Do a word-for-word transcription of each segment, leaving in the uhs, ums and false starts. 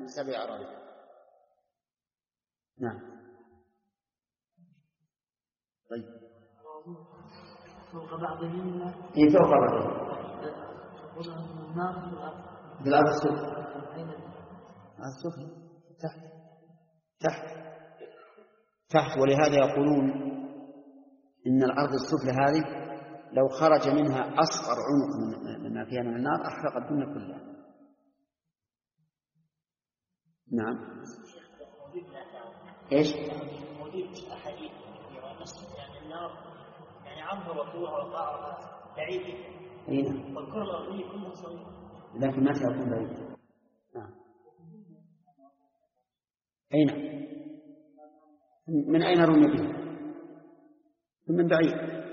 من سبع أراضي. نعم. طيب. فوق بعضهم. إيه فوق بعضهم. بالأرض السفلى. السفلى تحت تحت تحت ولهذا يقولون إن الأرض السفلى هذه لو خرج منها أصغر عنق مما فيها من النار أحرق الدنيا كلها. نعم. إيش؟ موجود أحاديث يعني النار يعني عمرها وطولها وقعرها بعيد. أي نعم. والكرة الأرضية كلها صغيرة. لكن ما تكون بعيد. نعم. أي نعم. من أين رمي به؟ من بعيد.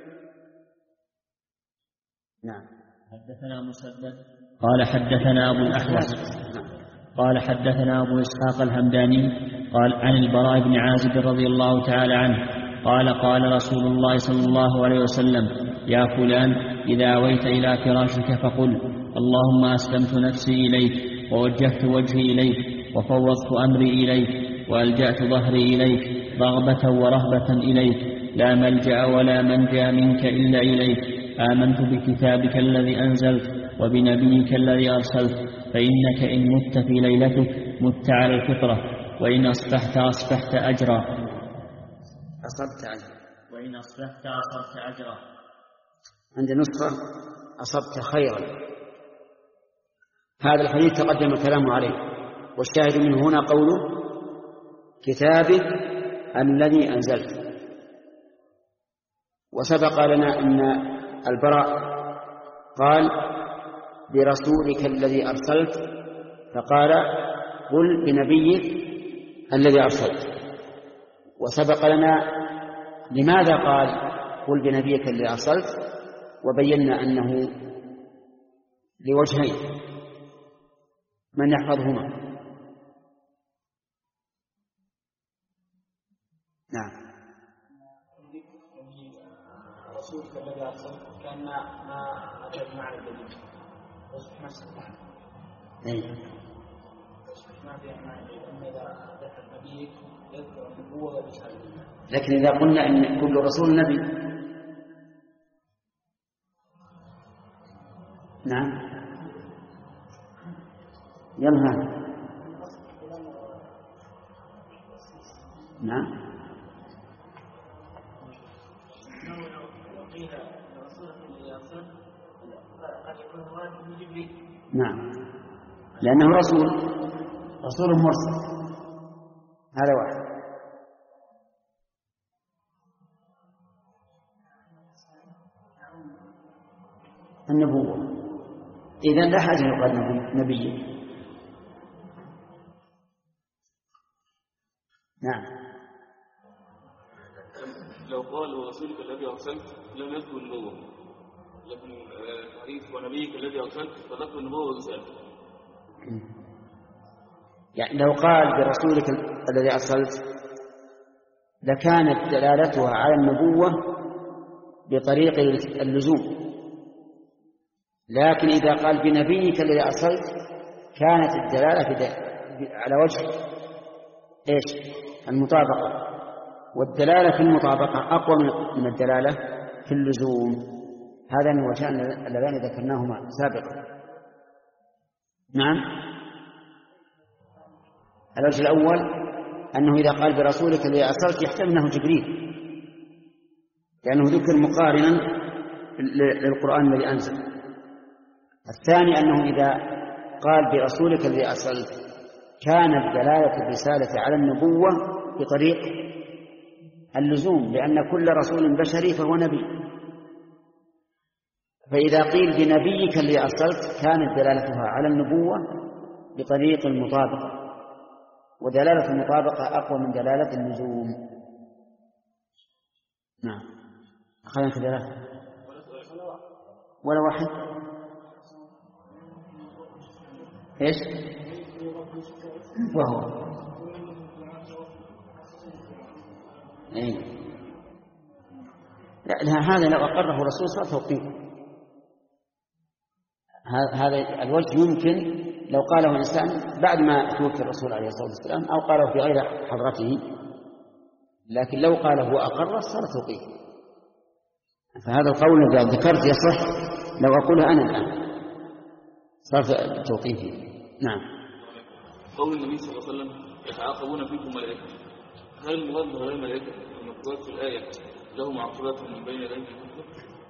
نعم. حدثنا مسدد قال حدثنا أبو الأحوص قال حدثنا أبو إسحاق الهمداني قال عن البراء بن عازب رضي الله تعالى عنه قال قال رسول الله صلى الله عليه وسلم يا فلان إذا أويت إلى فراشك فقل اللهم أسلمت نفسي إليك ووجهت وجهي إليك وفوضت أمري إليك وألجأت ظهري إليك رغبة ورهبة إليك لا ملجأ ولا منجا منك إلا إليك آمنت بكتابك الذي أنزلت وبنبيك الذي أرسلت فإنك إن مت في ليلتك مت على الفطرة وإن أصبحت أصبحت أجرا أصبت أجرا وإن أصبحت أصبت أجرا. عند نسخة أصبت خيرا. هذا الحديث تقدم الكلام عليه والشاهد منه هنا قوله كتابك الذي أنزلت. وسبق لنا أن البراء قال برسولك الذي أرسلت فقال قل بنبيك الذي أرسلت. وسبق لنا لماذا قال قل بنبيك الذي أرسلت وبينا أنه لوجهين. من يحفظهما؟ نعم. رسولك الذي أرسلت كان ما أجد معنى الدليل وصف مسلم ما فيها معنى أن إذا ذكر نبيك يذكر النبوة وبشهادة. لكن إذا قلنا أن كل رسول نبي نعم يلا نعم نعم لأنه رسول رسول مرسل. هذا واحد. النبوة إذن لا حاجة يقال نبي. نعم. لو قال ورسولك الذي أرسلت لم يذكر النبوة لكن الحديث ونبيك الذي أرسلت فذكر النبوة ورسالته. يعني لو قال برسولك الذي أرسلت لكانت دلالتها على النبوة بطريق اللزوم. لكن إذا قال بنبيك الذي أرسلت كانت الدلالة على وجه إيش؟ المطابقة. والدلالة في المطابقة أقوى من الدلالة في اللزوم. هذا من وجهان اللذان ذكرناهما سابقا. نعم. الوجه الأول أنه إذا قال برسولك الذي أرسلت يحتمل أنه جبريل لأنه ذكر مقارنا للقرآن الذي أنزل. الثاني أنه إذا قال برسولك الذي أرسلت كانت دلالة الرسالة على النبوة بطريق اللزوم لأن كل رسول بشري فهو نبي. فإذا قيل بنبيك الذي أرسلت كانت دلالتها على النبوة بطريق المطابقة. ودلالة المطابقة أقوى من دلالة اللزوم. نعم. أخذنا في دلالة ولا واحد. إيش؟ وهو إيه؟ لا هذا لو أقره الرسول صار توقيف. هذا الوجه يمكن لو قاله الإنسان بعد ما توفي الرسول عليه الصلاة والسلام أو قاله في غير حضرته، لكن لو قاله وأقر صار توقيف. فهذا القول الذي ذكرت يصح لو أقولها أنا الآن صار توقيفي. نعم. قول النبي صلى الله عليه وسلم يتعاقبون فيكم ملائكة، هل المراد بهؤلاء الملائكة المذكورات في الآية له معقبات من بين يديه الكتب؟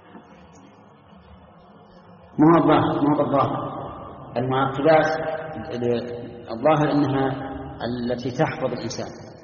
ما هو الظاهر ما هو الظاهر المعقبات الظاهر إنها التي تحفظ الإنسان،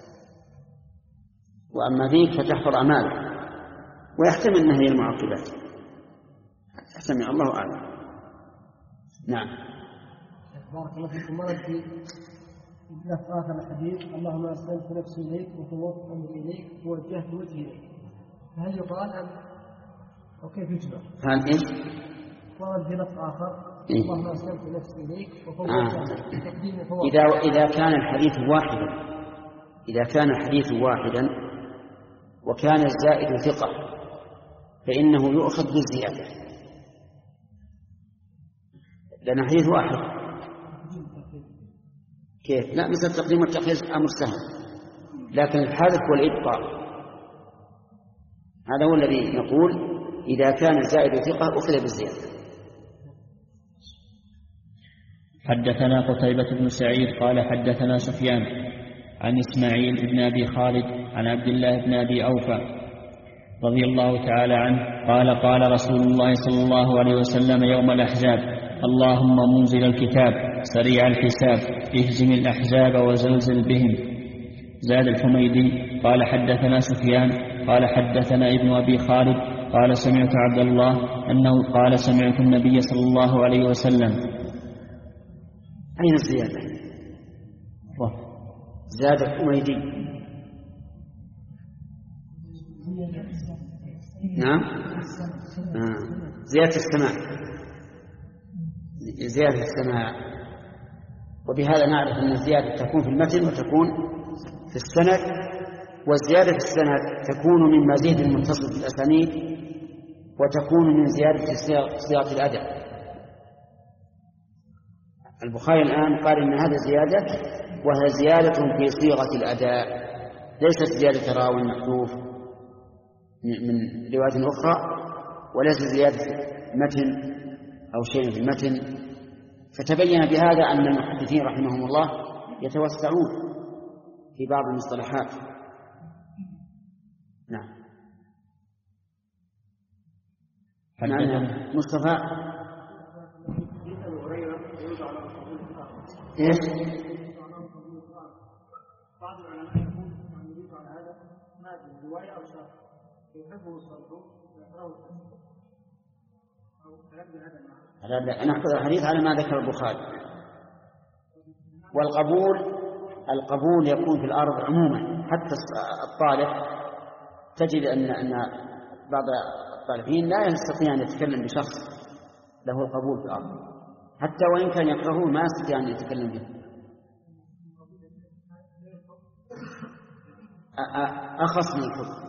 وأما ذيك فتحفظ أعماله، ويحتمل أنها هي المعقبات، يحتمل، الله أعلم. نعم. بارك الله فيكم. مرد في لفظ آخر الحديث اللهم أسلمت نفسي إليك وفوضت أمري إليك ووجهت وجهي إليك، فهل يقال أم أو كيف يجمع؟ هل إيش؟ ورد في لفظ آخر إيه؟ اللهم أسلمت نفسي إليك وفوضت آه. تقديم فوضت. إذا إذا كان الحديث واحدا إذا كان الحديث واحدا وكان الزائد ثقة فإنه يؤخذ بالزيادة، لأن حديث واحد. كيف؟ لا، مثل التقديم والتأخير أمر سهل، لكن الحذف والإبقاء هذا هو الذي نقول إذا كان الزائد ثقة أخذ بالزيادة. حدثنا قتيبة بن سعيد قال حدثنا سفيان عن إسماعيل بن أبي خالد عن عبد الله بن أبي أوفى رضي الله تعالى عنه قال قال رسول الله صلى الله عليه وسلم يوم الأحزاب اللهم منزل الكتاب سريع الحساب اهزم الأحزاب وزلزل بهم. زاد الحميدي قال حدثنا سفيان قال حدثنا ابن أبي خالد قال سمعت عبد الله أنه قال سمعت النبي صلى الله عليه وسلم. أين الزيادة؟ زاد الحميدي. نعم. آه. زيادة السماع، زيادة السماع. وبهذا نعرف أن الزيادة تكون في المتن وتكون في السند، والزيادة في السند تكون من مزيد المتصل في الأسانيد، وتكون من زيادة صيغة الأداء. البخاري الآن قال إن هذا زيادة، وهي زيادة في صيغة الأداء، ليست زيادة راوي محذوف من رواية أخرى، وليس زيادة متن أو شيء في المتن. فتبين بهذا أن المحدثين رحمهم الله يتوسعون في بعض المصطلحات. نعم. نعم. مصطفى ايش؟ بعض العلماء يقول أن يريد على هذا ما في رواية أو شرط يحبه الصدق ويكرهه أو كلام هذا المعنى. نأخذ الحديث على ما ذكر البخاري. والقبول القبول يكون في الأرض عموما، حتى الطالب تجد أن أن بعض الطالبين لا يستطيع أن يتكلم بشخص له القبول في الأرض، حتى وإن كان يكرهه ما يستطيع أن يتكلم به. أخص من الحب.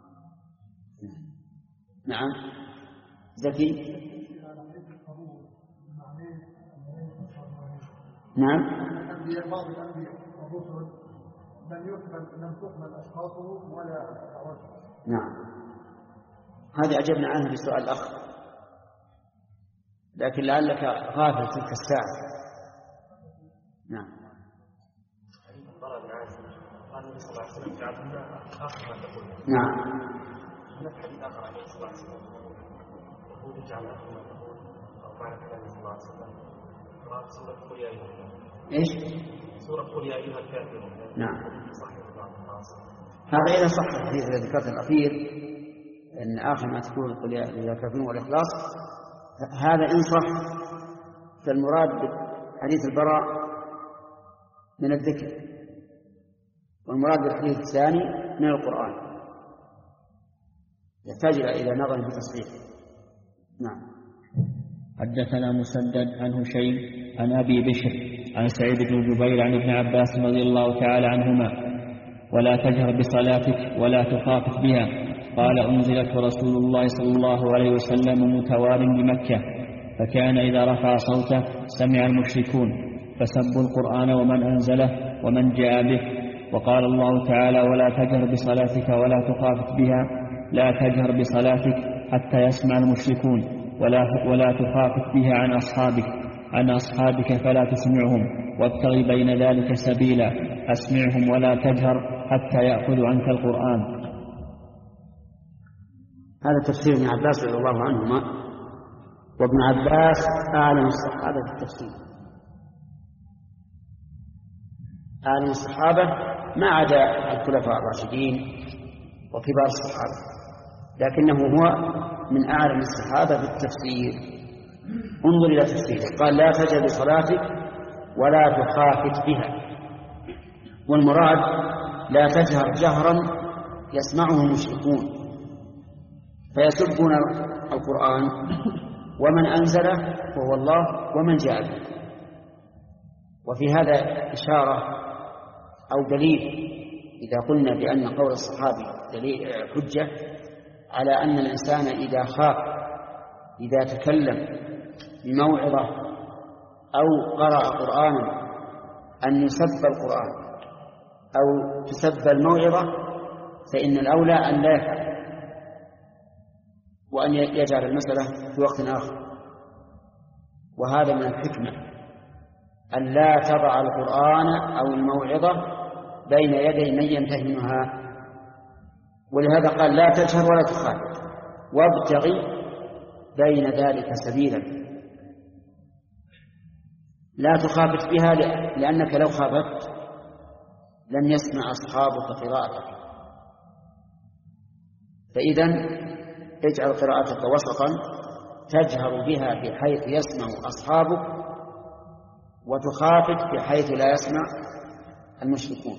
نعم. زكي. نعم. بعض الأنبياء والرسل لم يقبل لم تقبل أشخاصهم ولا أعوانهم. نعم. هذه أجبنا عنها في سؤال الأخ، لكن لعلك غافل تلك الساعة. نعم. نعم. ايش؟ سورة قل يا أيها الكافرون. نعم. هذا إذا صح الحديث الذي ذكرته الأخير أن آخر ما تكون قل يا أيها الكافرون والإخلاص، هذا إن صح فالمراد بحديث البراء من الذكر، والمراد بالحديث الثاني من القرآن، يحتاج إلى نظر في تصحيح. نعم. حدثنا مسدد عن هشيم عن أبي بشر عن سعيد بن جبير عن ابن عباس رضي الله تعالى عنهما ولا تجهر بصلاتك ولا تخافت بها. قال أنزلت رسول الله صلى الله عليه وسلم متوار بمكة، فكان إذا رفع صوته سمع المشركون فسبوا القرآن ومن أنزله ومن جاء به. وقال الله تعالى: ولا تجهر بصلاتك ولا تخافت بها، لا تجهر بصلاتك حتى يسمع المشركون، ولا, ولا تخافت بها عن أصحابك عن أصحابك فلا تسمعهم، وابتغ بين ذلك سبيلا، أسمعهم ولا تجهر حتى يأخذوا عنك القرآن. هذا تفسير ابن عباس رضي الله عنهما، وابن عباس أعلم الصحابة في التفسير، أعلم الصحابة ما عدا الخلفاء الراشدين وكبار الصحابة، لكنه هو من أعلم الصحابة في التفسير. انظر إلى تفسيره، قال: لا تجهر بصلاتك ولا تخافت بها، والمراد لا تجهر جهرا يسمعه المشركون فيسبون القرآن ومن أنزله وهو الله ومن جاء به. وفي هذا إشارة أو دليل إذا قلنا بأن قول الصحابي دليل حجة على أن الإنسان إذا خاف إذا تكلم بموعظة أو قرأ قرآنا أن يسب القرآن أو تسب الموعظة، فإن الأولى أن لا يفعل، وأن يجعل المسألة في وقت آخر. وهذا من الحكمة أن لا تضع القرآن أو الموعظة بين يدي من ينتهي منها، ولهذا قال: لا تجهر ولا تخافت، وابتغي بين ذلك سبيلا. لا تخافت بها لأنك لو خافت لم يسمع أصحابك قراءتك، فإذا اجعل قراءتك وسطا تجهر بها بحيث يسمع أصحابك، وتخافت بحيث لا يسمع المشركون.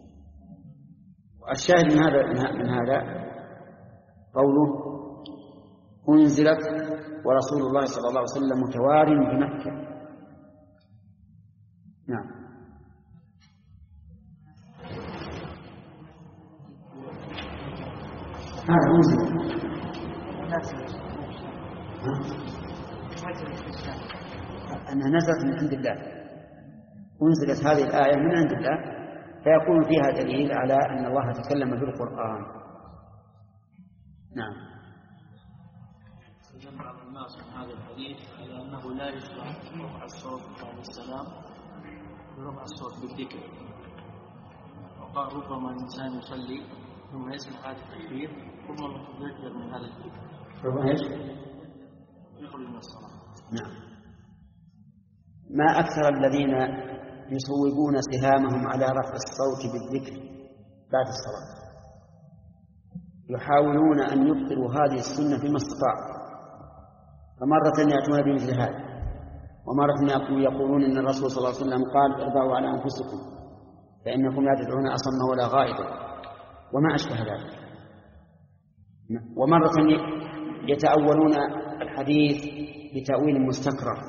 الشاهد من هذا من هذا قوله: أنزلت ورسول الله صلى الله عليه وسلم متوار بمكة. نعم. هذا أنزل أنها نزلت من عند الله، أنزلت هذه الآية من عند الله، فيكون فيها دليل على أن الله تكلم بالقرآن. نعم. جمع الناس من هذا الحديث على أنه لا يشرع رفع الصوت بعد السلام برفع الصوت بالذكر، وقال: ربما الإنسان يصلي ثم يسمع هذا التكبير ثم يكبر من هذا الذكر ربما ايش؟ يخرج من الصلاة. نعم. ما أكثر الذين يصوبون سهامهم على رفع الصوت بالذكر بعد الصلاة، يحاولون أن يبطلوا هذه السنة فيما استطاعوا، فمرة يأتون بمثل هذا، ومرة يقولون إن الرسول صلى الله عليه وسلم قال: اربعوا على أنفسكم فإنكم لا تدعون أصم ولا غائبا، وما أشبه ذلك. ومرة يتأولون الحديث بتأويل مستكره.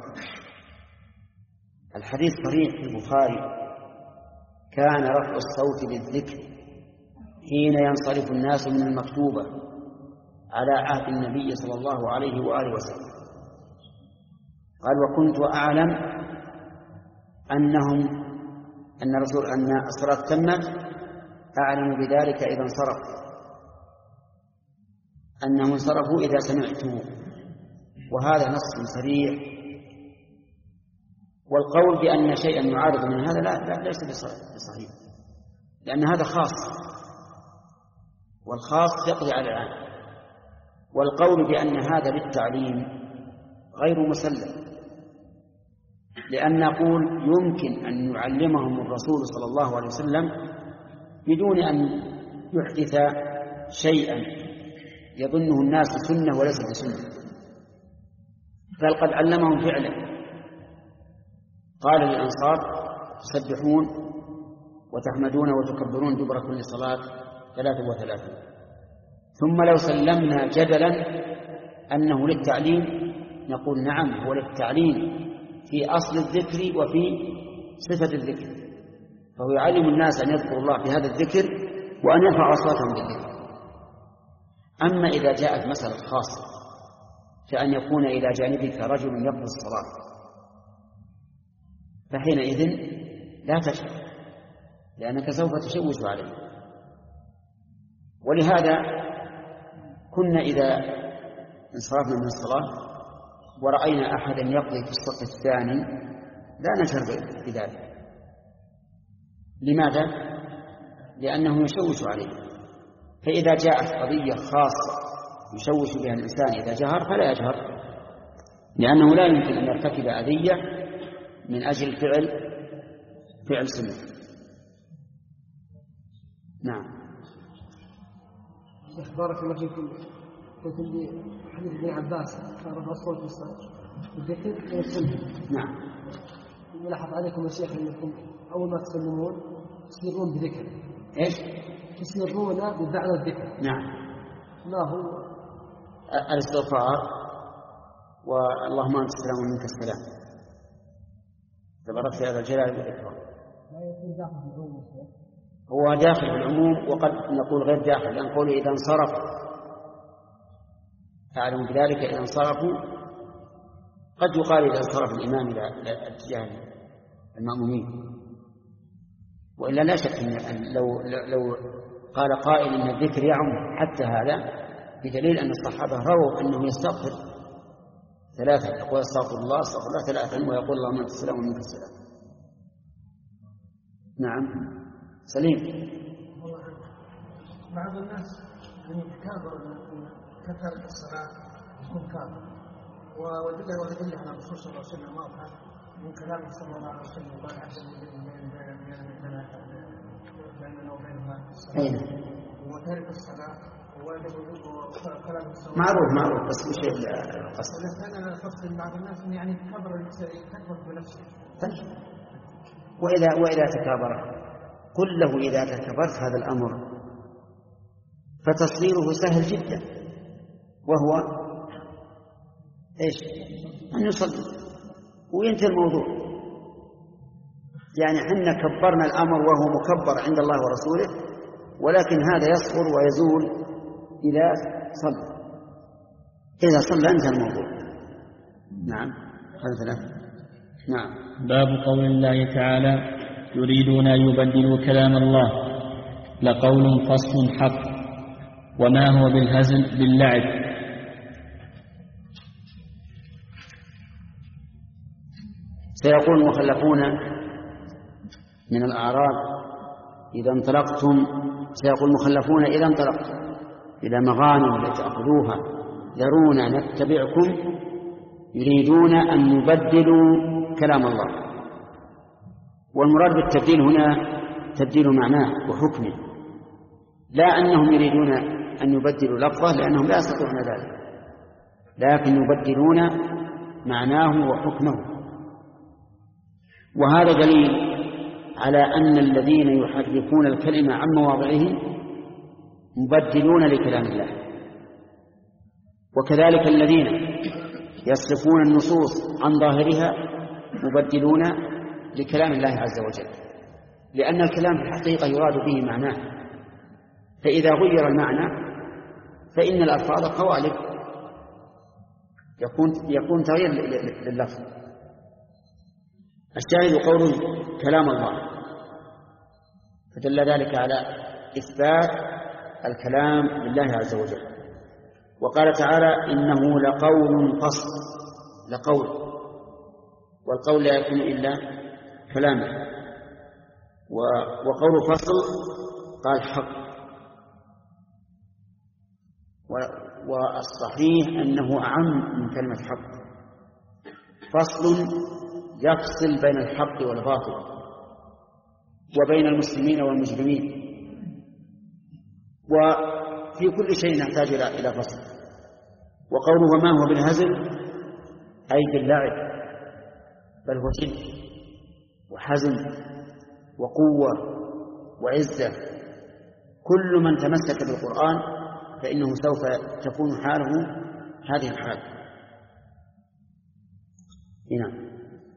الحديث صريح في البخاري: كان رفع الصوت بالذكر حين ينصرف الناس من المكتوبة على عهد النبي صلى الله عليه وآله وسلم. قال: وكنت أعلم أنهم أن رسول أن الصلاة تمت، أعلم بذلك إذا انصرفوا، أنهم انصرفوا إذا سمعتوه. وهذا نص صريح. والقول بأن شيئا يعارض من هذا لا, لا ليس بصحيح، لأن هذا خاص، والخاص يقضي على العام. والقول بأن هذا للتعليم غير مسلم، لأن نقول يمكن أن يعلمهم الرسول صلى الله عليه وسلم بدون أن يحدث شيئا يظنه الناس سنة وليس بسنة، بل قد علمهم فعلا. قال للأنصار: تسبحون وتحمدون وتكبرون دبر كل صلاة ثلاثة وثلاثين. ثم لو سلمنا جدلا أنه للتعليم نقول: نعم، هو للتعليم في أصل الذكر وفي صفة الذكر، فهو يعلم الناس أن يذكروا الله في هذا الذكر وأن يرفعوا أصواتهم بالذكر. أما إذا جاءت مسألة خاصة كأن يكون إلى جانبك رجل يقضي الصلاة فحينئذ لا تشهد لأنك سوف تشوش عليه. ولهذا كنا إذا انصرفنا من الصلاة ورأينا أحدا يقضي في الصف الثاني لا نشهر بذلك. لماذا؟ لأنه يشوش عليه. فإذا جاءت قضية خاصة يشوش بها الإنسان إذا جهر فلا يجهر، لأنه لا يمكن أن يرتكب أذية من أجل فعل فعل سنة. نعم. بارك الله فيكم. قلت لي حديث ابن عباس كان رفع الصوت بالذكر والسنة. نعم. يلاحظ عليكم يا شيخ أنكم أول ما تسلمون تسرون بذكر. إيش؟ تسرون بمعنى الذكر. نعم. ما هو؟ الاستغفار واللهم أنت السلام ومنك السلام. تبارك في هذا الجلال والإكرام. لا يكون داخل في العموم. هو داخل في العموم وقد نقول غير داخل، لأن قوله إذا انصرف أعلم بذلك إذا انصرفوا، قد يقال إذا انصرف الإمام إلى اتجاه المأمومين. وإلا لا شك أن لو لو قال قائل إن الذكر يعم حتى هذا بدليل أن الصحابة رووا أنه يستغفر ثلاثة، يقول استغفر الله استغفر الله ثلاثا ويقول اللهم أنت السلام ومنك السلام. نعم. سليم. بعض الناس يتكابر كثرة الصلاة يكون كافر، ووجد وجد على الرسول صلى الله عليه وسلم واضحة من كلامه صلى الله عليه وسلم قال عز وجل بيننا وبينها الصلاة وتارك الصلاة وواجب وكلام الصلاة معروف معروف بس مش القصد. أنا قصد بعض الناس يعني يتكبر يتكبر بنفسه. طيب وإذا وإذا تكابر قل له إذا تكبرت هذا الأمر فتصويره سهل جدا، وهو إيش؟ أن يصلي وينتهي الموضوع. يعني حنا كبرنا الأمر وهو مكبر عند الله ورسوله، ولكن هذا يصغر ويزول إذا صلى. إذا صلى انتهى الموضوع. نعم. هذا نعم. باب قول الله تعالى يريدون أن يبدلوا كلام الله لقول فصل حق وما هو بالهزل باللعب. سيقول المخلفون من الأعراب إذا انطلقتم سيقول المخلفون إذا انطلقتم إلى مغانم لتأخذوها ذرونا نتبعكم يريدون أن يبدلوا كلام الله. والمراد بالتبديل هنا تبديل معناه وحكمه، لا أنهم يريدون أن يبدلوا لفظه لأنهم لا يستطيعون ذلك، لكن يبدلون معناه وحكمه. وهذا دليل على أن الذين يحرفون الكلمة عن مواضعه مبدلون لكلام الله، وكذلك الذين يصرفون النصوص عن ظاهرها مبدلون لكلام الله عز وجل، لأن الكلام في الحقيقة يراد به معناه، فإذا غير المعنى فإن الألفاظ قوالب يكون يكون تغيير لللفظ. الشاهد قوله كلام الله، فدل ذلك على إثبات الكلام لله عز وجل. وقال تعالى إنه لقول فصل، لقول، والقول لا يكون إلا كلاما. وقول فصل قال حق، والصحيح أنه أعم من كلمة حق. فصل يفصل بين الحق والباطل وبين المسلمين والمجرمين، وفي كل شيء نحتاج إلى فصل. وقوله وما هو بالهزل أي باللعب، بل هو جد وحزم وقوة وعزة. كل من تمسك بالقرآن فإنه سوف تكون حاله هذه الحال. نعم.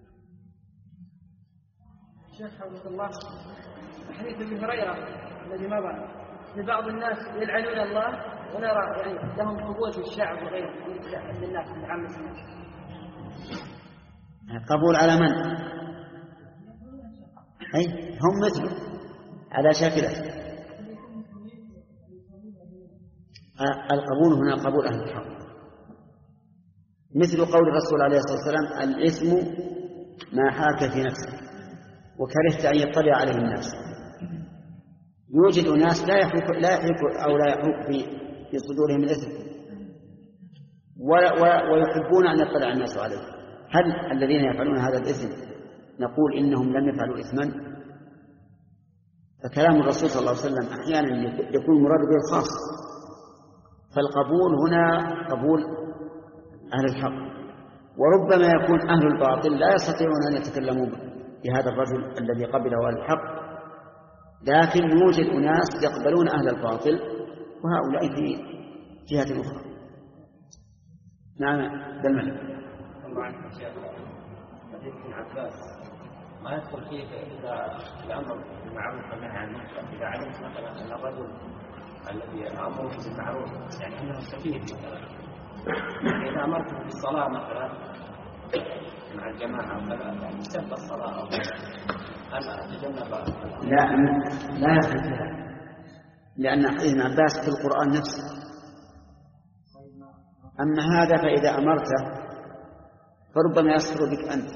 شيخ حفظك الله، حديث ابن هريرة الذي مضى لبعض الناس يلعنون الله ونرى يعني لهم قبول في الشعب وغيره من الناس من عامة الناس. قبول على من؟ أي هم مثله على شكله. القبول هنا قبول أهل الحق، مثل قول الرسول عليه الصلاة والسلام: الإثم ما حاك في نفسك وكرهت أن يطلع عليه الناس. يوجد ناس لا يحوك لا يحوك أو لا يحوك في في صدورهم الإثم ويحبون أن يطلع الناس عليه. هل الذين يفعلون هذا الإثم نقول إنهم لم يفعلوا إثما؟ فكلام الرسول صلى الله عليه وسلم أحيانا يكون مراد به الخاص، فالقبول هنا قبول أهل الحق، وربما يكون أهل الباطل لا يستطيعون أن يتكلموا بهذا الرجل الذي قبله أهل الحق، لكن يوجد أناس يقبلون أهل الباطل وهؤلاء في جهة أخرى. نعم ذا الملك. الله عنك شيخ، حديث ابن عباس ما يدخل فيه إذا الأمر بالمعروف والنهي عن المنكر، إذا علمت مثلا أن الرجل الذي أمره بالمعروف يعني أنه سفيه مثلا، يعني إذا أمرته بالصلاة مثلا مع الجماعة أو كذا يعني سب الصلاة أو كذا، أنا أتجنب لا لا يدخل فيها، لأن حديث ابن عباس في القرآن نفسه. أما هذا فإذا أمرته فربما يسخر بك أنت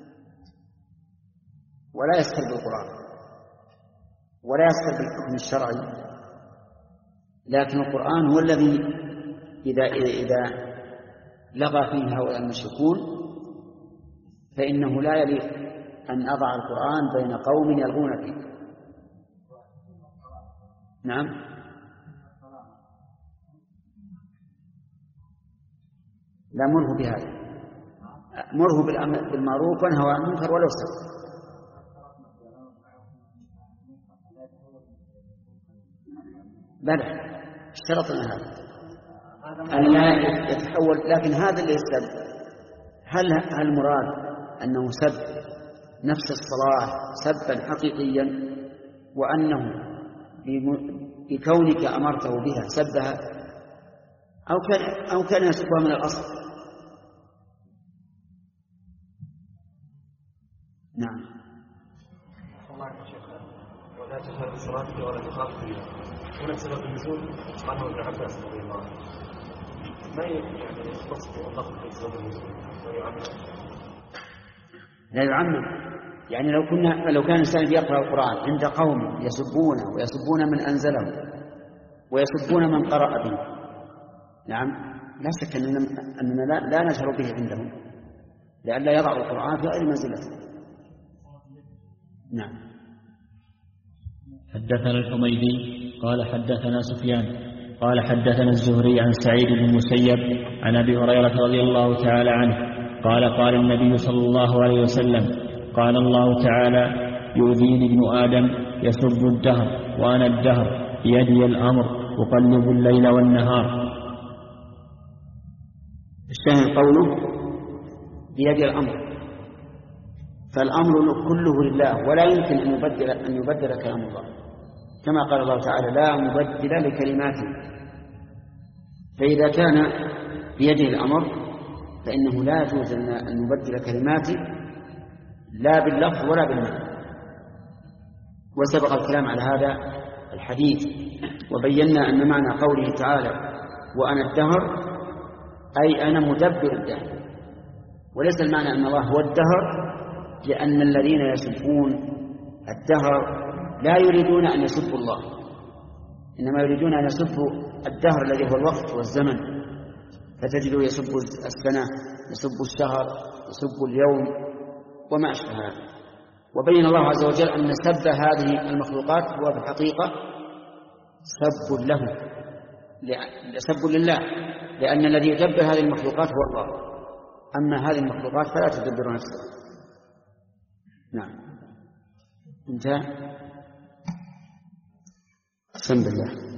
ولا يسخر بالقرآن ولا يسخر بالحكم الشرعي، لكن القرآن هو الذي إذا إذا لغى فيه هؤلاء المشركون فإنه لا يليق أن أضع القرآن بين قوم يلغون فيه. نعم لا مره بهذا، مره بالمعروف وانهى عن المنكر ولو سب. بلى اشترطنا هذا أن لا يتحول، لكن هذا اللي يسب هل هل المراد أنه سب نفس الصلاة سبا حقيقيا وأنه بكونك أمرته بها سبها، أو كان أو كان يسبها من الأصل؟ نعم. الله يا شيخ، ولا تجهر بصلاتك ولا تخاف فيها. هنا سبب النزول عنه ابن عباس رضي الله عنه، ما يعني يختص بالضبط في سبب النزول ويعمم؟ لا يعمم، يعني لو كنا لو كان الإنسان يقرأ القرآن عند قوم يسبونه ويسبون من أنزله ويسبون من قرأ به، نعم لا شك أننا لا, لا نشعر به عندهم لئلا يضع القرآن في غير منزلته. نعم. حدثنا الحميدي قال حدثنا سفيان قال حدثنا الزهري عن سعيد بن المسيب عن أبي هريرة رضي الله تعالى عنه قال قال النبي صلى الله عليه وسلم قال الله تعالى يؤذيني ابن آدم يسب الدهر وأنا الدهر بيدي الأمر أقلب الليل والنهار. الشاهد قوله بيد الأمر، فالأمر كله لله ولا يمكن أن يبدل أن يبدل كلام الله، كما قال الله تعالى لا مبدل لكلماته. فإذا كان بيده الأمر فإنه لا يجوز أن نبدل كلماته لا باللفظ ولا بالمعنى. وسبق الكلام على هذا الحديث وبينا أن معنى قوله تعالى وأنا الدهر أي أنا مدبر الدهر، وليس المعنى أن الله هو الدهر، لأن الذين يسبون الدهر لا يريدون أن يسبوا الله، إنما يريدون أن يسبوا الدهر الذي هو الوقت والزمن، فتجدوا يسبوا السنة يسبوا الشهر يسبوا اليوم وما أشبه هذا. وبين الله عز وجل أن سب هذه المخلوقات هو في الحقيقة سب له، سب لله، لأن الذي يدبر هذه المخلوقات هو الله، أما هذه المخلوقات فلا تدبر نفسها. نعم. انتهى. بسم الله.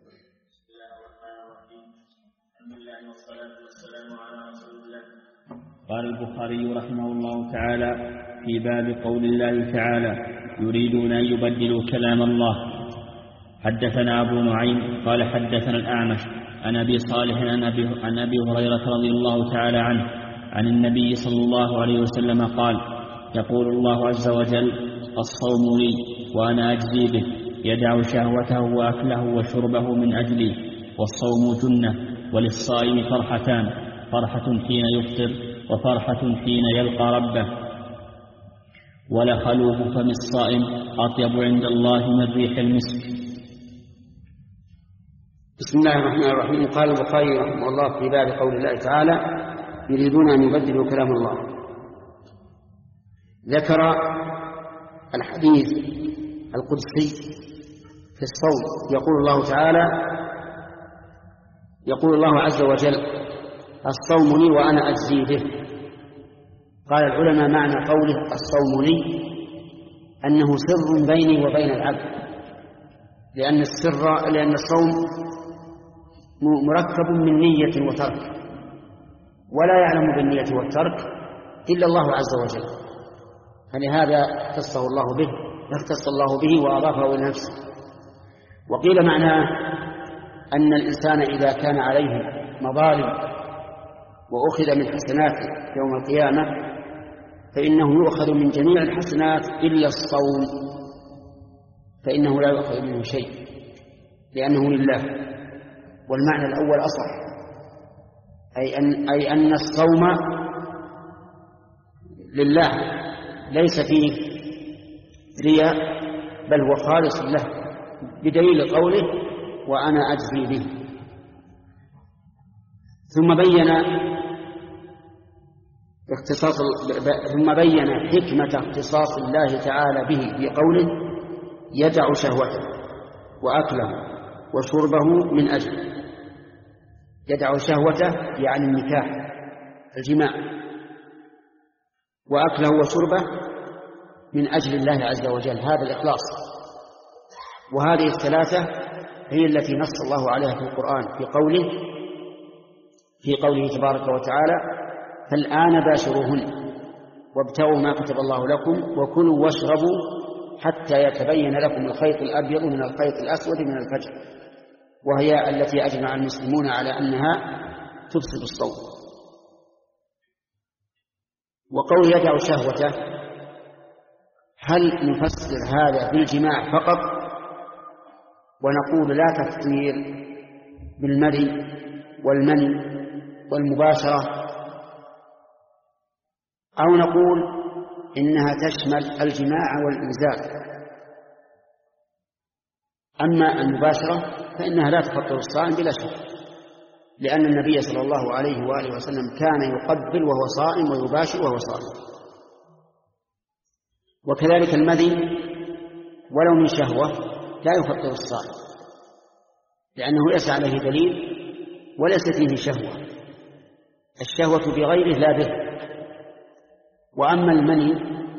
قال البخاري رحمه الله تعالى في باب قول الله تعالى يريدون أن يبدلوا كلام الله. حدثنا أبو نعيم قال حدثنا الأعمش عن أبي صالح عن أبي هريرة رضي الله تعالى عنه عن النبي صلى الله عليه وسلم قال يقول الله عز وجل الصوم لي وأنا أجزي به يدع شهوته وأكله وشربه من أجلي. والصوم جنة وللصائم فرحتان فرحة حين يفطر وفرحة حين يلقى ربه. ولخلوف فم الصائم أطيب عند الله من ريح المسك. بسم الله الرحمن الرحيم. قال البخاري رحمه الله في باب قول الله تعالى يريدون أن يبدلوا كلام الله. ذكر الحديث القدسي في الصوم. يقول الله تعالى يقول الله عز وجل الصوم لي وأنا أجزي به. قال العلماء معنى قوله الصوم لي أنه سر بيني وبين العبد، لأن السر لأن الصوم مركب من نية وترك، ولا يعلم بالنية والترك إلا الله عز وجل، فلهذا اختصه الله به اختص الله به وأضافه إلى نفسه. وقيل معناه أن الإنسان إذا كان عليه مظالم وأخذ من حسناته يوم القيامة فإنه يؤخذ من جميع الحسنات إلا الصوم، فإنه لا يؤخذ منه شيء لأنه لله. والمعنى الأول أصح، أي أن, أي أن الصوم لله ليس فيه رياء بل هو خالص له، بدليل قوله وأنا أجزي به. ثم بين اختصاص ثم بين حكمة اختصاص الله تعالى به في قوله يدع شهوته وأكله وشربه من أجل. يدع شهوته يعني النكاح الجماع، وأكله وشربه من أجل الله عز وجل، هذا الإخلاص. وهذه الثلاثة هي التي نص الله عليها في القرآن في قوله في قوله تبارك وتعالى فالآن باشروهن وابتغوا ما كتب الله لكم وكلوا واشربوا حتى يتبين لكم الخيط الأبيض من الخيط الأسود من الفجر، وهي التي أجمع المسلمون على أنها تفسد الصوم. وقول يدع شهوته، هل نفسر هذا بالجماع فقط ونقول لا تفطير بالمري والمني والمباشرة، أو نقول إنها تشمل الجماع والإنزال؟ أما المباشرة فإنها لا تفطر الصائم بلا شك، لأن النبي صلى الله عليه وآله وسلم كان يقبل وهو صائم ويباشر وهو صائم. وكذلك المذي ولو من شهوة لا يفطر الصائم، لأنه ليس عليه دليل وليس فيه شهوة، الشهوة بغيره لا به. وأما المني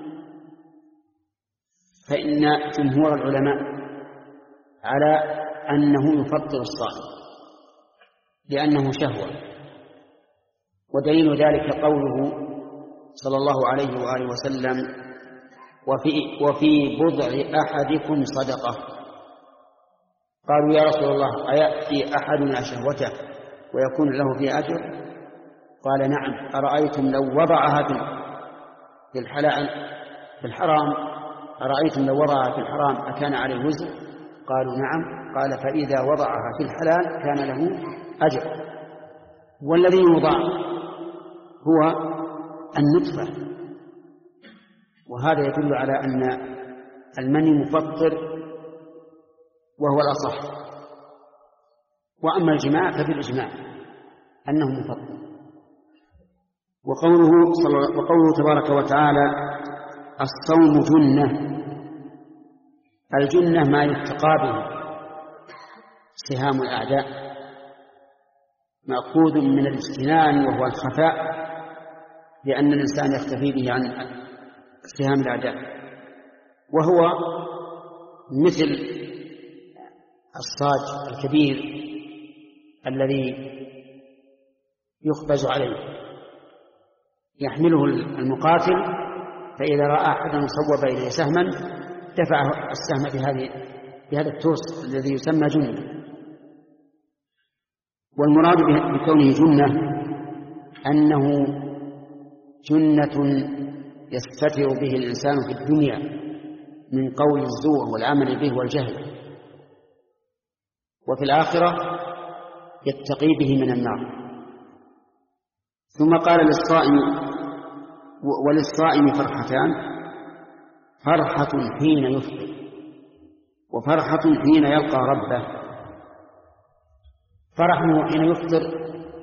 فإن جمهور العلماء على أنه يفطر الصائم لأنه شهوة، ودليل ذلك قوله صلى الله عليه وآله وسلم وفي, وفي بضع أحدكم صدقة. قالوا يا رسول الله أيأتي أحدنا شهوته ويكون له فيها أجر؟ قال نعم، أرأيتم لو وضعها في الحلال في الحرام أرأيتم لو وضعها في الحرام أكان عليه وزر؟ قالوا نعم. قال فإذا وضعها في الحلال كان له أجر. والذي يوضع هو النطفة، وهذا يدل على أن المني مفطر وهو الأصح. وأما الجماع فبالإجماع أنه مفطر. وقوله, وقوله تبارك وتعالى الصوم جنة، الجنة ما يتقى به سهام الأعداء، مأخوذ من الاجتنان وهو الخفاء، لأن الإنسان يختفي به عن سهام الأعداء، وهو مثل الصاج الكبير الذي يخبز عليه، يحمله المقاتل، فإذا رأى أحدا صوب إليه سهما دفع السهم بهذه بهذا الترس الذي يسمى جنة. والمراد بكونه جنة أنه جنة يستتر به الإنسان في الدنيا من قول الزور والعمل به والجهل، وفي الآخرة يتقي به من النار. ثم قال للصائم وللصائم فرحتان: فرحة حين يفطر وفرحة حين يلقى ربه. فرحه حين يفطر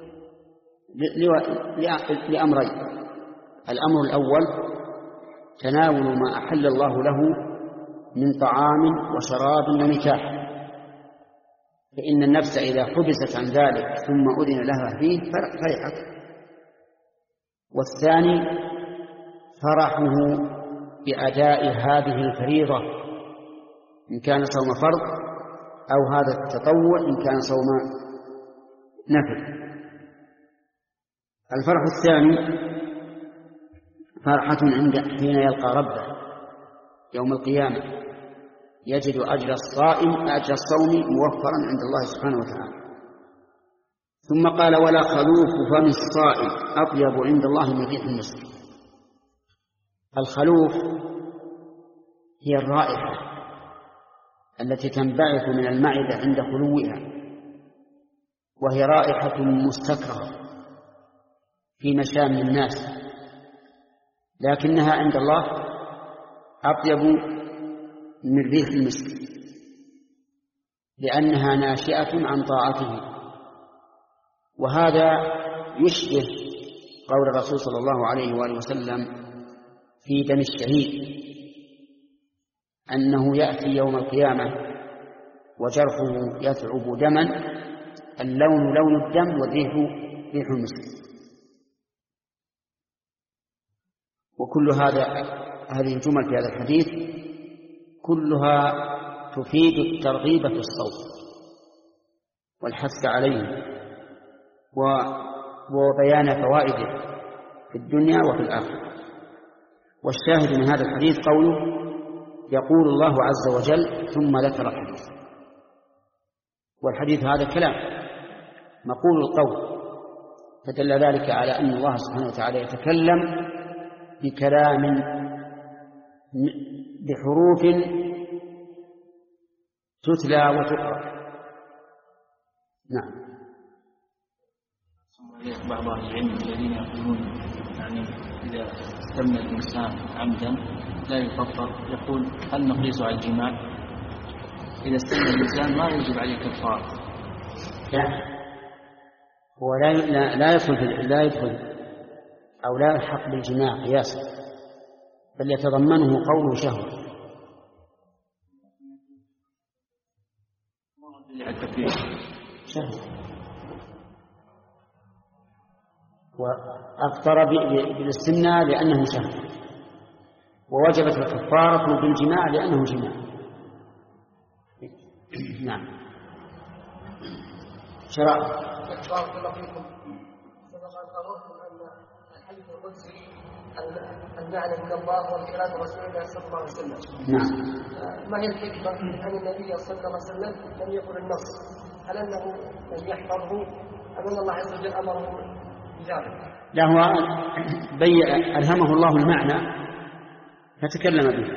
لأمرين: الأمر الأول تناول ما أحل الله له من طعام وشراب ونكاح، فإن النفس إذا حبست عن ذلك ثم أذن لها فيه فرحت. والثاني فرحه بأداء هذه الفريضة إن كان صوم فرض، أو هذا التطوع إن كان صوم نفل. الفرح الثاني فرحة عند حين يلقى ربه يوم القيامة، يجد أجر الصائم أجر الصوم موفرا عند الله سبحانه وتعالى. ثم قال: ولا خلوف فم الصائم أطيب عند الله من ريح المسك. الخلوف هي الرائحة التي تنبعث من المعدة عند خلوها، وهي رائحة مستكرهة في مشام الناس، لكنها عند الله أطيب من ريح المسك، لأنها ناشئة عن طاعته. وهذا يشبه قول الرسول صلى الله عليه وآله وسلم في دم الشهيد، أنه يأتي يوم القيامة وجرحه يثعب دما، اللون لون الدم والريح ريح المسك. وكل هذا هذه الجمل في هذا الحديث كلها تفيد الترغيب في الصوم والحث عليه وبيان فوائده في الدنيا وفي الآخرة. والشاهد من هذا الحديث قوله: يقول الله عز وجل، ثم ذكر الحديث. والحديث هذا كلام مقول القول، فدل ذلك على أن الله سبحانه وتعالى يتكلم بكلام بحروف تتلى وتقرأ. نعم. بعض أهل العلم الذين يقولون يعني إذا تم الإنسان عمدا لا يكفر، يقول: هل نقيس على الجماع؟ إذا استمع الإنسان ما يجب عليه كفارة. لا، هو لا لا يدخل لا يدخل أو لا يلحق بالجماع قياسا، بل يتضمنه قوله شهوة. شهوة. وأفطر بالاستمناء لأنه شهوة، ووجبت الكفارة بالجماع لأنه جماع. نعم. شرع. بارك الله فيكم. سبق أن قررتم أن الحديث القدسي المعنى من الله والكلام رسول الله صلى الله عليه وسلم. نعم. ما هي الحكمة أن النبي صلى الله عليه وسلم لم يقل النص؟ هل أنه لم يحفظه أم أن الله عز وجل أمره؟ لا، هو بي ألهمه الله المعنى فتكلم به.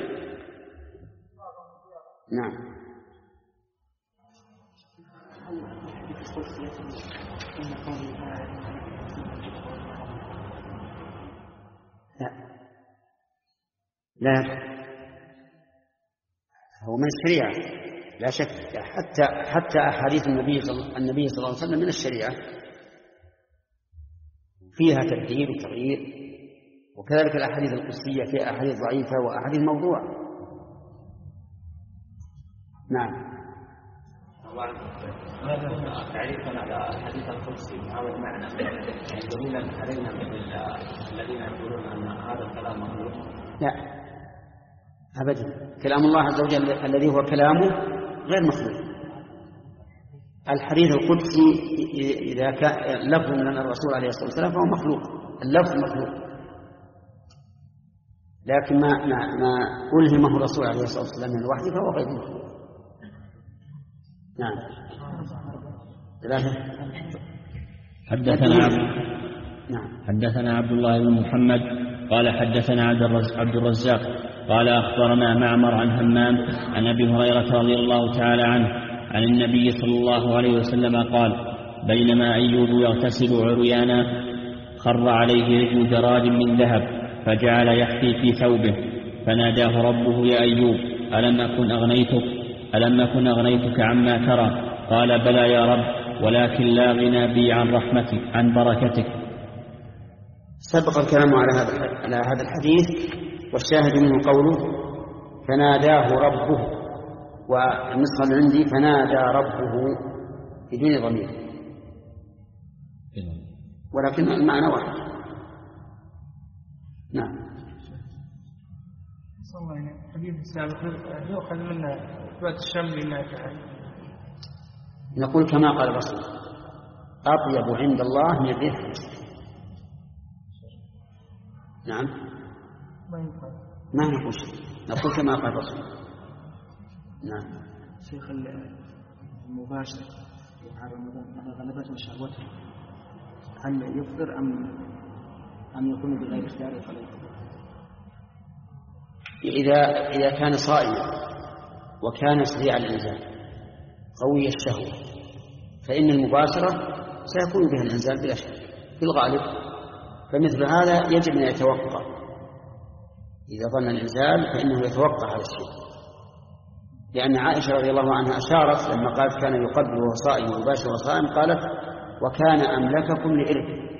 نعم. لا لا هو من الشريعة لا شك، حتى حتى أحاديث النبي النبي صلى الله عليه وسلم من الشريعة فيها تبديل وتغيير، وكذلك الأحاديث القدسية فيها أحاديث ضعيفة وأحاديث موضوعة. نعم. هذا تعريفا على الحديث القدسي هذا المعنى، يعني دليلا علينا من الذين يقولون أن هذا الكلام مخلوق. لا أبدا، كلام الله عز وجل الذي هو كلامه غير مخلوق. الحديث القدسي إذا كان لفظ من الرسول عليه الصلاة والسلام فهو مخلوق، اللفظ مخلوق، لكن ما ما ما ألهمه الرسول عليه الصلاة والسلام من الوحي فهو غير مخلوق. نعم. ثلاثة. حدثنا نعم. حدثنا عبد الله بن محمد قال حدثنا عبد الرزاق قال أخبرنا معمر عن همام عن أبي هريرة رضي الله تعالى عنه عن النبي صلى الله عليه وسلم قال بينما أيوب يغتسل عريانا خر عليه رجل جراد من ذهب فجعل يحكي في ثوبه فناداه ربه يا أيوب ألم أكن أغنيتك ألم أكن أغنيتك عما ترى قال بلى يا رب ولكن لا غنى بي عن رحمتك عن بركتك. سبق الكلام على هذا على هذا الحديث والشاهد منه قوله فناداه ربه، والنسخة عندي فنادى ربه بدون ضمير ولكن المعنى واحد. نعم. صلى الله عليه الحديث السابق يؤخذ منه إثبات الشمل لله تعالى. نقول كما قال الرسول أطيب عند الله من الريح المسك. نعم ما نقول شيء، نقول كما قال الرسول. نعم. شيخ المباشر على رمضان غلبته شهوته هل يفطر أم أم يكون بغير اختيار الخليل؟ إذا إذا كان صائما وكان سريع الإنزال قوي الشهوة فإن المباشرة سيكون بها الإنزال بلا شك في الغالب، فمثل هذا يجب أن يتوقع. إذا ظن الإنزال فإنه يتوقع هذا الشيء، لأن عائشة رضي الله عنها أشارت لما قالت كان يقبل وهو صائم ويباشر وهو صائم قالت وكان أملككم لإرث.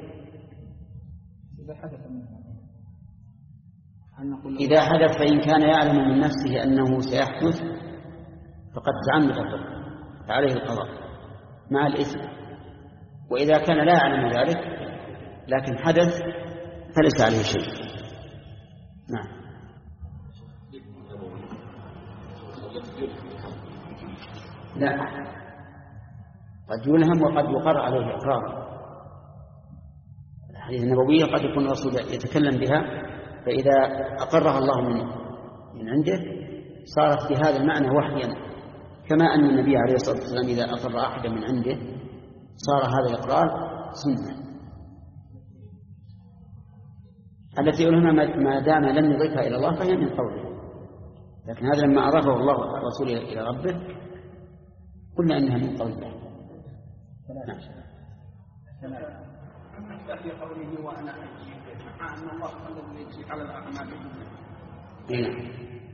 إذا حدث فإن كان يعلم من نفسه أنه سيحدث فقد تعمد الرب فعليه القضاء مع الإثم، وإذا كان لا يعلم ذلك لكن حدث فليس عليه شيء. نعم. لا قد يلهم وقد يقر عليه إقرارا. الحديث النبوية قد يكون الرسول يتكلم بها فإذا أقرها الله من من عنده صارت بهذا المعنى وحيا، كما أن النبي عليه الصلاة والسلام إذا أقر أحدا من عنده صار هذا الإقرار سنة. التي يقولها ما دام لم يضيفها إلى الله فهي من قوله، لكن هذا لما أضافه الله الرسول إلى ربه قلنا إنها من قول الله. نعم. في قوله وأنا أجيب مع أن الله الذي يجزي على الأعمال. نعم.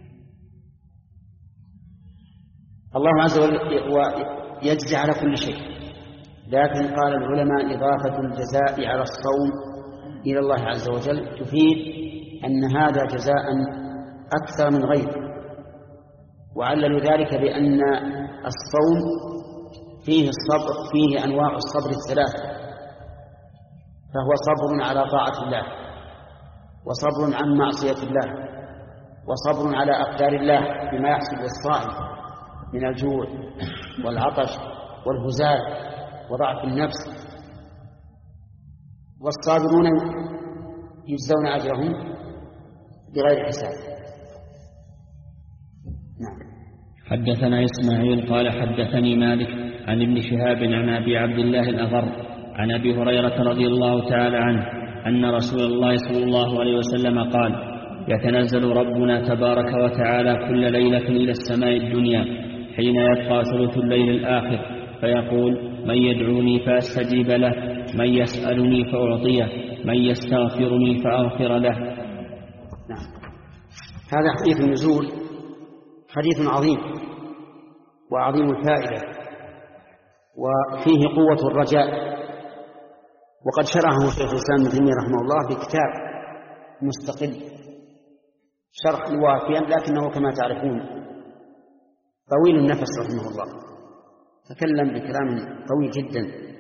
الله عز وجل يجزي على كل شيء، لكن قال العلماء إضافة الجزاء على الصوم إلى الله عز وجل تفيد أن هذا جزاء أكثر من غيره، وعللوا ذلك بأن الصوم فيه الصبر فيه أنواع الصبر الثلاثة، فهو صبر على طاعة الله وصبر عن معصية الله وصبر على أقدار الله بما يحصل للصائم من الجوع والعطش والهزال وضعف النفس، والصابرون يجزون أجرهم بغير حساب. نعم. حدثنا إسماعيل قال حدثني مالك عن ابن شهاب عن أبي عبد الله الأغر عن أبي هريرة رضي الله تعالى عنه أن رسول الله صلى الله عليه وسلم قال يتنزل ربنا تبارك وتعالى كل ليلة إلى السماء الدنيا حين يبقى ثلث الليل الآخر فيقول من يدعوني فأستجيب له، من يسألني فأعطيه، من يستغفرني فأغفر له. نعم. هذا حديث النزول حديث عظيم وعظيم الفائدة وفيه قوة الرجاء، وقد شرحه شيخ الإسلام ابن تيمية رحمه الله في كتاب مستقل شرح وافيا، لكنه كما تعرفون طويل النفس رحمه الله، تكلم بكلام طويل جدا.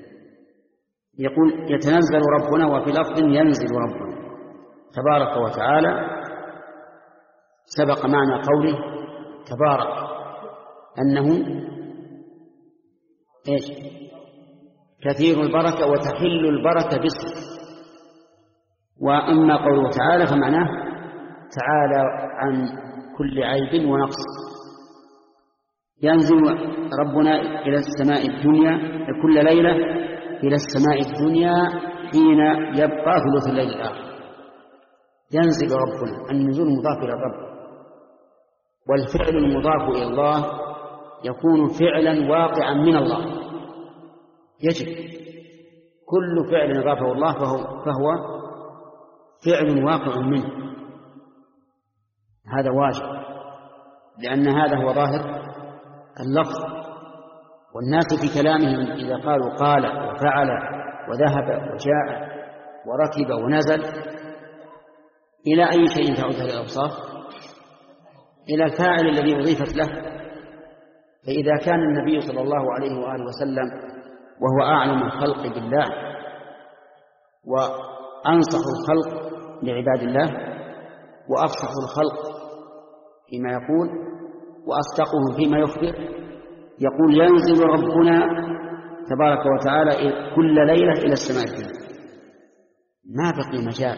يقول يتنزل ربنا، وفي لفظ ينزل ربنا تبارك وتعالى. سبق معنى قوله تبارك أنه إيش؟ كثير البركة وتحل البركة باسمه. وأما قوله تعالى فمعناه تعالى عن كل عيب ونقص. ينزل ربنا إلى السماء الدنيا كل ليلة إلى السماء الدنيا حين يبقى ثلث الليل الآخر. ينزل ربنا، النزول مضاف إلى الرب والفعل المضاف إلى الله يكون فعلا واقعا من الله، يجب كل فعل أضافه الله فهو, فهو فعل واقع منه، هذا واجب، لأن هذا هو ظاهر اللفظ. والناس في كلامهم إذا قالوا قال وفعل وذهب وجاء وركب ونزل، إلى أي شيء تعود هذه الأوصاف؟ إلى الفاعل الذي أضيفت له. فإذا كان النبي صلى الله عليه وآله وسلم وهو أعلم الخلق بالله وأنصح الخلق لعباد الله وأفصح الخلق فيما يقول وأصدقهم فيما يخبر، يقول ينزل ربنا تبارك وتعالى كل ليلة إلى السماء الدنيا، ما بقي مجال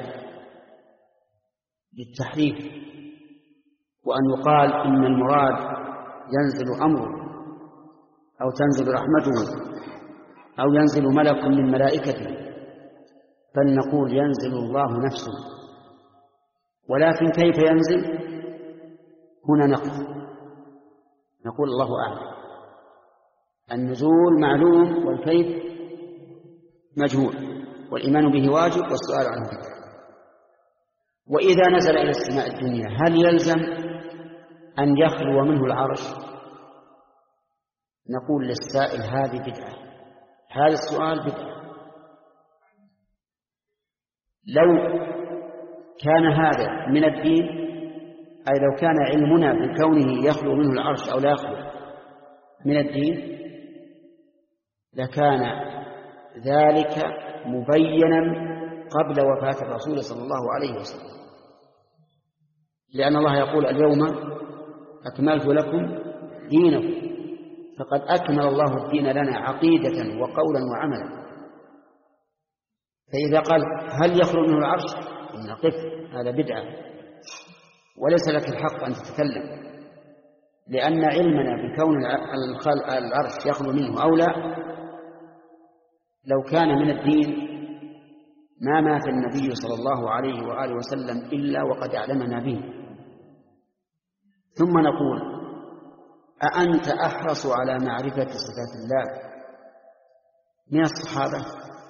للتحريف وأن يقال إن المراد ينزل أمره أو تنزل رحمته أو ينزل ملك من ملائكته، بل نقول ينزل الله نفسه. ولكن كيف ينزل هنا نقف، نقول الله أعلم. النزول معلوم والكيف مجهول، والإيمان به واجب والسؤال عنه بدعة. وإذا نزل إلى السماء الدنيا هل يلزم أن يخلو منه العرش؟ نقول للسائل هذه بدعة، هذا السؤال بدعة. لو كان هذا من الدين، أي لو كان علمنا بكونه يخلو منه العرش أو لا يخلو من الدين، لكان ذلك مبينا قبل وفاة الرسول صلى الله عليه وسلم، لأن الله يقول اليوم أكملت لكم دينكم، فقد أكمل الله الدين لنا عقيدة وقولا وعملا. فإذا قال هل يخلو منه العرش؟ نقف، هذا بدعة وليس لك الحق أن تتكلم، لأن علمنا بكون العرش يخلو منه أو لا لو كان من الدين ما مات النبي صلى الله عليه وآله وسلم إلا وقد أعلمنا به. ثم نقول أأنت أحرص على معرفة صفات الله من الصحابة؟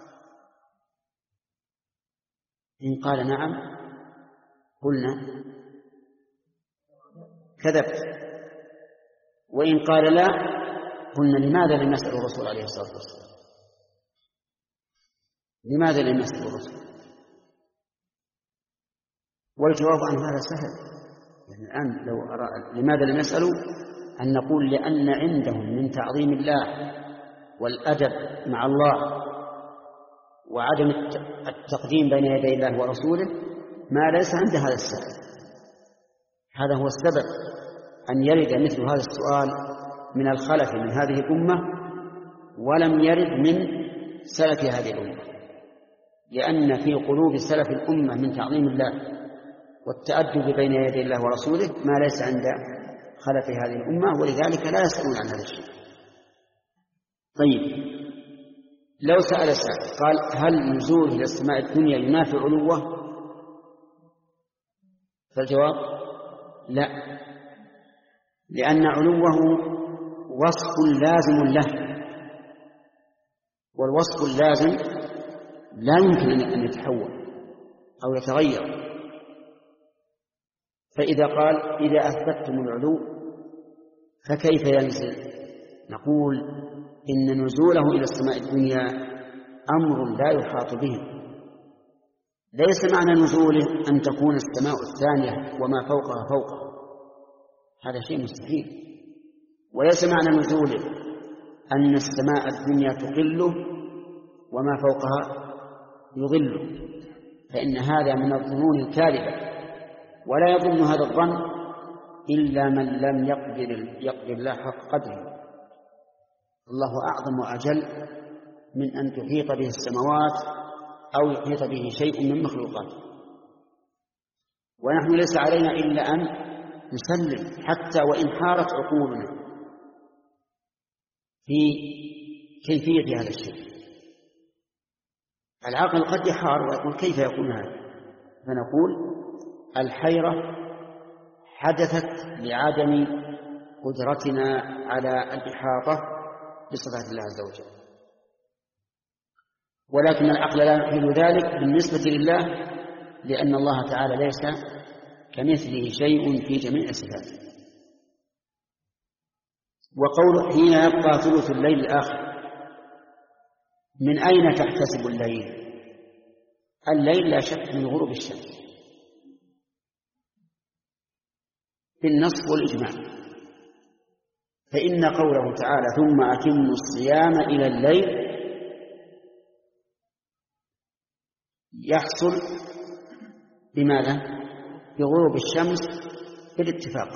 إن قال نعم قلنا كذبت، وإن قال لا قلنا لماذا لم نسأل الرسول عليه الصلاة والسلام؟ لماذا لم نسأل الرسول؟ والجواب عن هذا سهل، يعني الآن لو أرى لماذا لم نسألوا أن نقول لأن عندهم من تعظيم الله والأدب مع الله وعدم التقديم بين يدي الله ورسوله ما ليس عند هذا السائل. هذا هو السبب أن يرد مثل هذا السؤال من الخلف من هذه الأمة ولم يرد من سلف هذه الأمة، لأن في قلوب سلف الأمة من تعظيم الله والتأدب بين يدي الله ورسوله ما ليس عند خلف هذه الأمة، ولذلك لا يسألون عن هذا الشيء. طيب، لو سأل سائل قال هل نزول إلى السماء الدنيا ينافي علوه؟ فالجواب لا، لأن علوه وصف لازم له، والوصف اللازم لا يمكن أن يتحول أو يتغير. فإذا قال إذا أثبتتم العلو فكيف ينزل؟ نقول إن نزوله إلى السماء الدنيا أمر لا يحاط به، ليس معنى نزوله أن تكون السماء الثانية وما فوقها فوقه، هذا شيء مستحيل. وليس معنى نزوله أن السماء الدنيا تقله وما فوقها يظله، فإن هذا من الظنون الكاذبة، ولا يظن هذا الظن إلا من لم يقدر يقدر الله حق قدره. الله أعظم وأجل من أن تحيط به السماوات أو يحيط به شيء من مخلوقاته، ونحن ليس علينا إلا أن نسلم حتى وإن حارت عقولنا في كيفية هذا الشيء. العقل قد يحار ويقول كيف يكون هذا، فنقول الحيرة حدثت لعدم قدرتنا على الإحاطة بصفات الله عز وجل، ولكن العقل لا يحيل ذلك بالنسبة لله، لأن الله تعالى ليس كمثله شيء في جميع صفاته. وقول حين يبقى ثلث الليل الآخر، من أين تحتسب الليل؟ الليل لا شك من غروب الشمس بالنص والإجماع، فإن قوله تعالى ثم أتموا الصيام إلى الليل يحصل بماذا؟ بغروب الشمس بالاتفاق،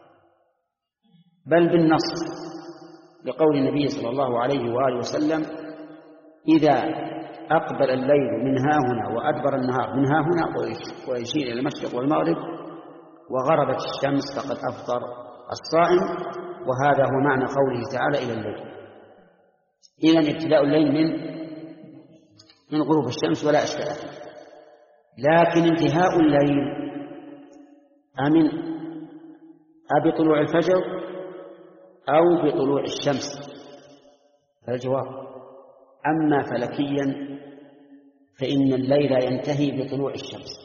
بل بالنص، لقول النبي صلى الله عليه وآله وسلم إذا أقبل الليل من ها هنا وأدبر النهار من ها هنا ويشير إلى المشرق والمغرب وغربت الشمس فقد أفطر الصائم. وهذا هو معنى قوله تعالى إلى الليل. إذن ابتداء الليل من من غروب الشمس ولا إشكال، لكن انتهاء الليل أمن أبي طلوع الفجر أو بطلوع الشمس؟ فالجواب أما فلكيا فإن الليل ينتهي بطلوع الشمس،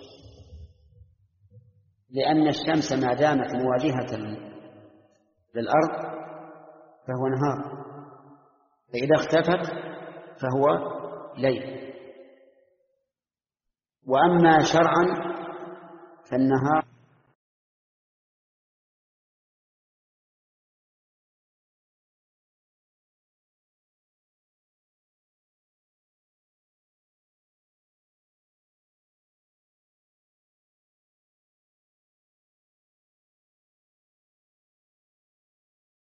لأن الشمس ما دامت مواجهة للأرض فهو نهار، فإذا اختفت فهو ليل. وأما شرعا فالنهار